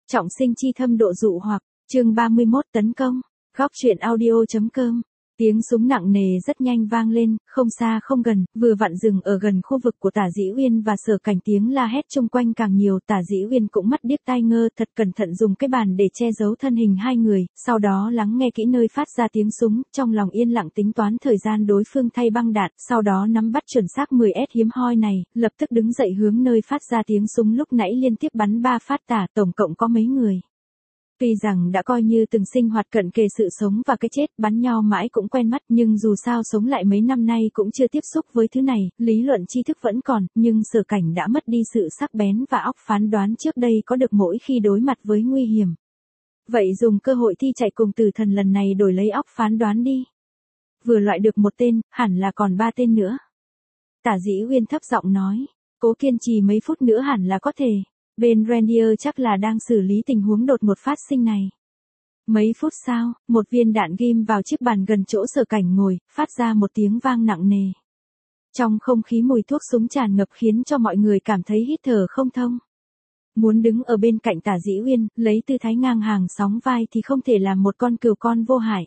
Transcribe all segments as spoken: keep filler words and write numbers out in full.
Trọng sinh chi thâm độ dụ hoặc, chương ba mươi mốt tấn công, góc truyện audio.com. Tiếng súng nặng nề rất nhanh vang lên, không xa không gần, vừa vặn dừng ở gần khu vực của Tả Dĩ Uyên và Sở Cảnh. Tiếng la hét chung quanh càng nhiều, Tả Dĩ Uyên cũng mắt điếc tai ngơ, thật cẩn thận dùng cái bàn để che giấu thân hình hai người, sau đó lắng nghe kỹ nơi phát ra tiếng súng, trong lòng yên lặng tính toán thời gian đối phương thay băng đạn, sau đó nắm bắt chuẩn xác mười ét hiếm hoi này, lập tức đứng dậy hướng nơi phát ra tiếng súng lúc nãy liên tiếp bắn ba phát tả, tổng cộng có mấy người. Tuy rằng đã coi như từng sinh hoạt cận kề sự sống và cái chết, bắn nhau mãi cũng quen mắt, nhưng dù sao sống lại mấy năm nay cũng chưa tiếp xúc với thứ này, lý luận tri thức vẫn còn, nhưng Sở Cảnh đã mất đi sự sắc bén và óc phán đoán trước đây có được mỗi khi đối mặt với nguy hiểm. Vậy dùng cơ hội thi chạy cùng Tử Thần lần này đổi lấy óc phán đoán đi. Vừa loại được một tên, hẳn là còn ba tên nữa. Tả Dĩ Uyên thấp giọng nói, cố kiên trì mấy phút nữa hẳn là có thể. Bên Reindeer chắc là đang xử lý tình huống đột ngột phát sinh này. Mấy phút sau, một viên đạn ghim vào chiếc bàn gần chỗ Sở Cảnh ngồi, phát ra một tiếng vang nặng nề. Trong không khí mùi thuốc súng tràn ngập khiến cho mọi người cảm thấy hít thở không thông. Muốn đứng ở bên cạnh Tả Dĩ Uyên, lấy tư thái ngang hàng sóng vai thì không thể làm một con cừu con vô hại.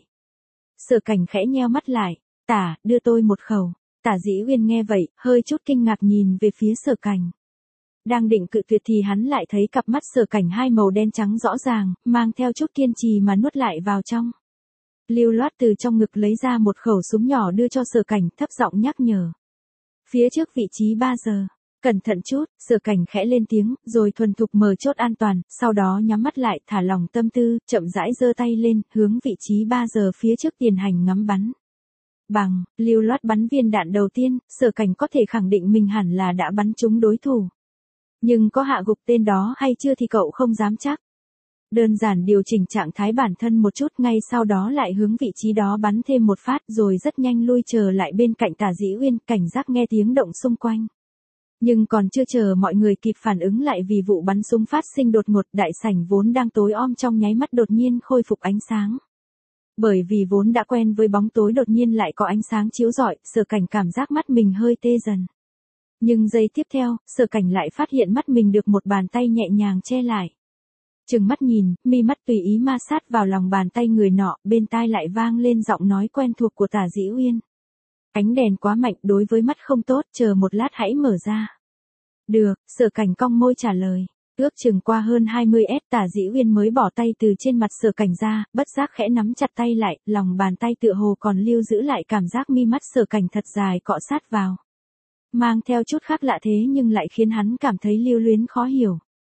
Sở Cảnh khẽ nheo mắt lại, tả, đưa tôi một khẩu. Tả Dĩ Uyên nghe vậy, hơi chút kinh ngạc nhìn về phía Sở Cảnh. Đang định cự tuyệt thì hắn lại thấy cặp mắt Sở Cảnh hai màu đen trắng rõ ràng, mang theo chút kiên trì mà nuốt lại vào trong. Lưu loát từ trong ngực lấy ra một khẩu súng nhỏ đưa cho Sở Cảnh, thấp giọng nhắc nhở. Phía trước vị trí ba giờ, cẩn thận chút, Sở Cảnh khẽ lên tiếng, rồi thuần thục mở chốt an toàn, sau đó nhắm mắt lại, thả lỏng tâm tư, chậm rãi giơ tay lên, hướng vị trí ba giờ phía trước tiền hành ngắm bắn. Bằng, lưu loát bắn viên đạn đầu tiên, Sở Cảnh có thể khẳng định mình hẳn là đã bắn trúng đối thủ. Nhưng có hạ gục tên đó hay chưa thì cậu không dám chắc. Đơn giản điều chỉnh trạng thái bản thân một chút, ngay sau đó lại hướng vị trí đó bắn thêm một phát, rồi rất nhanh lui trở lại bên cạnh Tả Dĩ Uyên, cảnh giác nghe tiếng động xung quanh. Nhưng còn chưa chờ mọi người kịp phản ứng lại vì vụ bắn súng phát sinh đột ngột, đại sảnh vốn đang tối om trong nháy mắt đột nhiên khôi phục ánh sáng. Bởi vì vốn đã quen với bóng tối đột nhiên lại có ánh sáng chiếu rọi, Sở Cảnh cảm giác mắt mình hơi tê dần. Nhưng giây tiếp theo, Sở Cảnh lại phát hiện mắt mình được một bàn tay nhẹ nhàng che lại. Trừng mắt nhìn, mi mắt tùy ý ma sát vào lòng bàn tay người nọ, bên tai lại vang lên giọng nói quen thuộc của Tả Dĩ Uyên. Ánh đèn quá mạnh đối với mắt không tốt, chờ một lát hãy mở ra. Được, Sở Cảnh cong môi trả lời. Ước chừng qua hơn hai mươi mét Tả Dĩ Uyên mới bỏ tay từ trên mặt Sở Cảnh ra, bất giác khẽ nắm chặt tay lại, lòng bàn tay tựa hồ còn lưu giữ lại cảm giác mi mắt Sở Cảnh thật dài cọ sát vào. Mang theo chút khác lạ thế nhưng lại khiến hắn cảm thấy lưu luyến khó hiểu.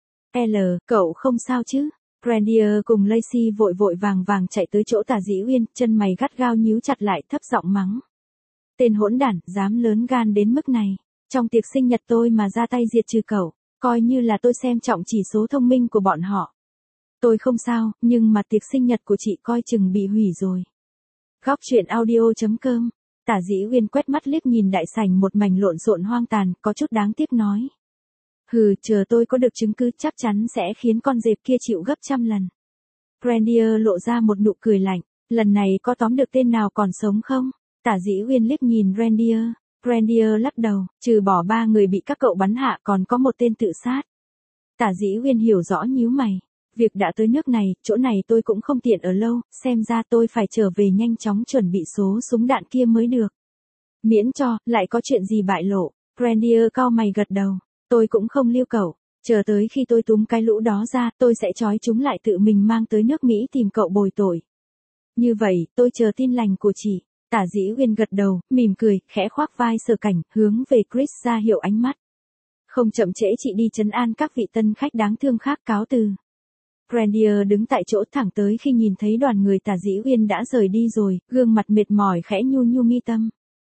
L, cậu không sao chứ? Reindeer cùng Lacey vội vội vàng vàng chạy tới chỗ Tả Dĩ Uyên, chân mày gắt gao nhíu chặt lại, thấp giọng mắng. Tên hỗn đản, dám lớn gan đến mức này. Trong tiệc sinh nhật tôi mà ra tay diệt trừ cậu, coi như là tôi xem trọng chỉ số thông minh của bọn họ. Tôi không sao, nhưng mà tiệc sinh nhật của chị coi chừng bị hủy rồi. Góc truyện audio.com. Tả Dĩ Uyên quét mắt liếc nhìn đại sảnh một mảnh lộn xộn hoang tàn, có chút đáng tiếc nói. Hừ, chờ tôi có được chứng cứ chắc chắn sẽ khiến con dẹp kia chịu gấp trăm lần. Reindeer lộ ra một nụ cười lạnh, lần này có tóm được tên nào còn sống không? Tả Dĩ Uyên liếc nhìn Reindeer, Reindeer lắc đầu, trừ bỏ ba người bị các cậu bắn hạ còn có một tên tự sát. Tả Dĩ Uyên hiểu rõ nhíu mày. Việc đã tới nước này, chỗ này tôi cũng không tiện ở lâu, xem ra tôi phải trở về nhanh chóng chuẩn bị số súng đạn kia mới được. Miễn cho, lại có chuyện gì bại lộ. Reindeer cau mày gật đầu, tôi cũng không lưu cậu, chờ tới khi tôi túm cái lũ đó ra, tôi sẽ trói chúng lại tự mình mang tới nước Mỹ tìm cậu bồi tội. Như vậy, tôi chờ tin lành của chị. Tả Dĩ Uyên gật đầu, mỉm cười, khẽ khoác vai Sở Cảnh, hướng về Chris ra hiệu ánh mắt. Không chậm trễ chị đi trấn an các vị tân khách đáng thương khác, cáo từ. Reindeer đứng tại chỗ thẳng tới khi nhìn thấy đoàn người Tả Dĩ Uyên đã rời đi rồi, gương mặt mệt mỏi khẽ nhu nhu mi tâm.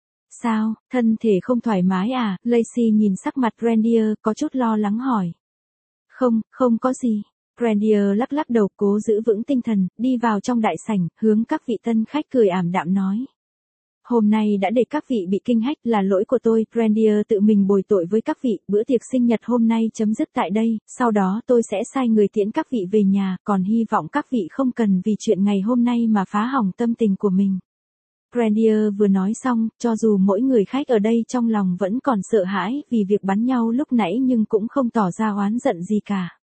Sao, thân thể không thoải mái à? Lacey nhìn sắc mặt Reindeer, có chút lo lắng hỏi. Không, không có gì. Reindeer lắc lắc đầu, cố giữ vững tinh thần, đi vào trong đại sảnh, hướng các vị tân khách cười ảm đạm nói. Hôm nay đã để các vị bị kinh hách, là lỗi của tôi. Reindeer tự mình bồi tội với các vị, bữa tiệc sinh nhật hôm nay chấm dứt tại đây, sau đó tôi sẽ sai người tiễn các vị về nhà, còn hy vọng các vị không cần vì chuyện ngày hôm nay mà phá hỏng tâm tình của mình. Reindeer vừa nói xong, cho dù mỗi người khách ở đây trong lòng vẫn còn sợ hãi vì việc bắn nhau lúc nãy nhưng cũng không tỏ ra oán giận gì cả.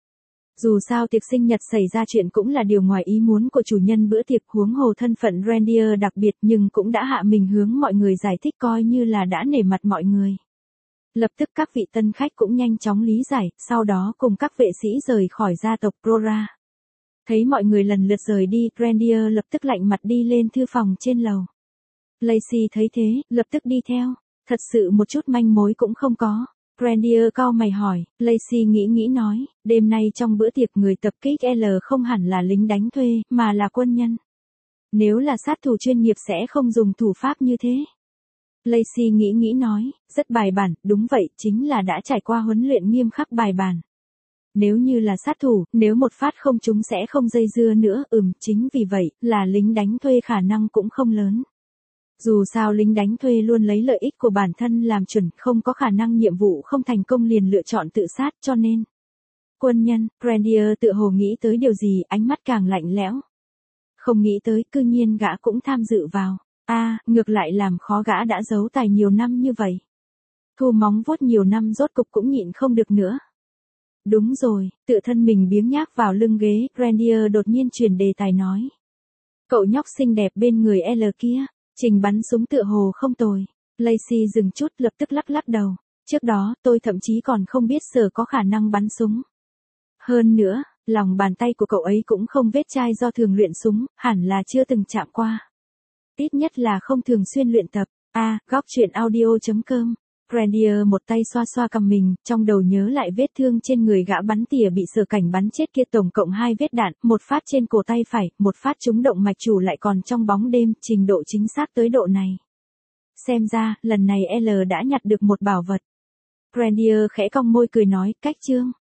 Dù sao tiệc sinh nhật xảy ra chuyện cũng là điều ngoài ý muốn của chủ nhân bữa tiệc, huống hồ thân phận Reindeer đặc biệt, nhưng cũng đã hạ mình hướng mọi người giải thích coi như là đã nể mặt mọi người. Lập tức các vị tân khách cũng nhanh chóng lý giải, sau đó cùng các vệ sĩ rời khỏi gia tộc Prora. Thấy mọi người lần lượt rời đi, Reindeer lập tức lạnh mặt đi lên thư phòng trên lầu. Lacey thấy thế, lập tức đi theo, thật sự một chút manh mối cũng không có. Reindeer cau mày hỏi, Lacey nghĩ nghĩ nói, đêm nay trong bữa tiệc người tập kích L không hẳn là lính đánh thuê, mà là quân nhân. Nếu là sát thủ chuyên nghiệp sẽ không dùng thủ pháp như thế. Lacey nghĩ nghĩ nói, rất bài bản, đúng vậy, chính là đã trải qua huấn luyện nghiêm khắc bài bản. Nếu như là sát thủ, nếu một phát không trúng sẽ không dây dưa nữa, ừm, chính vì vậy, là lính đánh thuê khả năng cũng không lớn. Dù sao lính đánh thuê luôn lấy lợi ích của bản thân làm chuẩn, không có khả năng nhiệm vụ không thành công liền lựa chọn tự sát, cho nên. Quân nhân, Reindeer tự hồ nghĩ tới điều gì, ánh mắt càng lạnh lẽo. Không nghĩ tới, cư nhiên gã cũng tham dự vào. A, à, ngược lại làm khó gã đã giấu tài nhiều năm như vậy. Thu móng vuốt nhiều năm rốt cục cũng nhịn không được nữa. Đúng rồi, tự thân mình biếng nhác vào lưng ghế, Reindeer đột nhiên chuyển đề tài nói. Cậu nhóc xinh đẹp bên người L kia, trình bắn súng tựa hồ không tồi. Lacey dừng chút lập tức lắc lắc đầu. Trước đó, tôi thậm chí còn không biết Sở có khả năng bắn súng. Hơn nữa, lòng bàn tay của cậu ấy cũng không vết chai do thường luyện súng, hẳn là chưa từng chạm qua. Ít nhất là không thường xuyên luyện tập. A, à, góc truyện audio chấm com. Reindeer một tay xoa xoa cằm mình, trong đầu nhớ lại vết thương trên người gã bắn tỉa bị Sở cảnh bắn chết kia, tổng cộng hai vết đạn, một phát trên cổ tay phải, một phát trúng động mạch chủ lại còn trong bóng đêm, trình độ chính xác tới độ này. Xem ra, lần này L đã nhặt được một bảo vật. Reindeer khẽ cong môi cười nói, cách chương.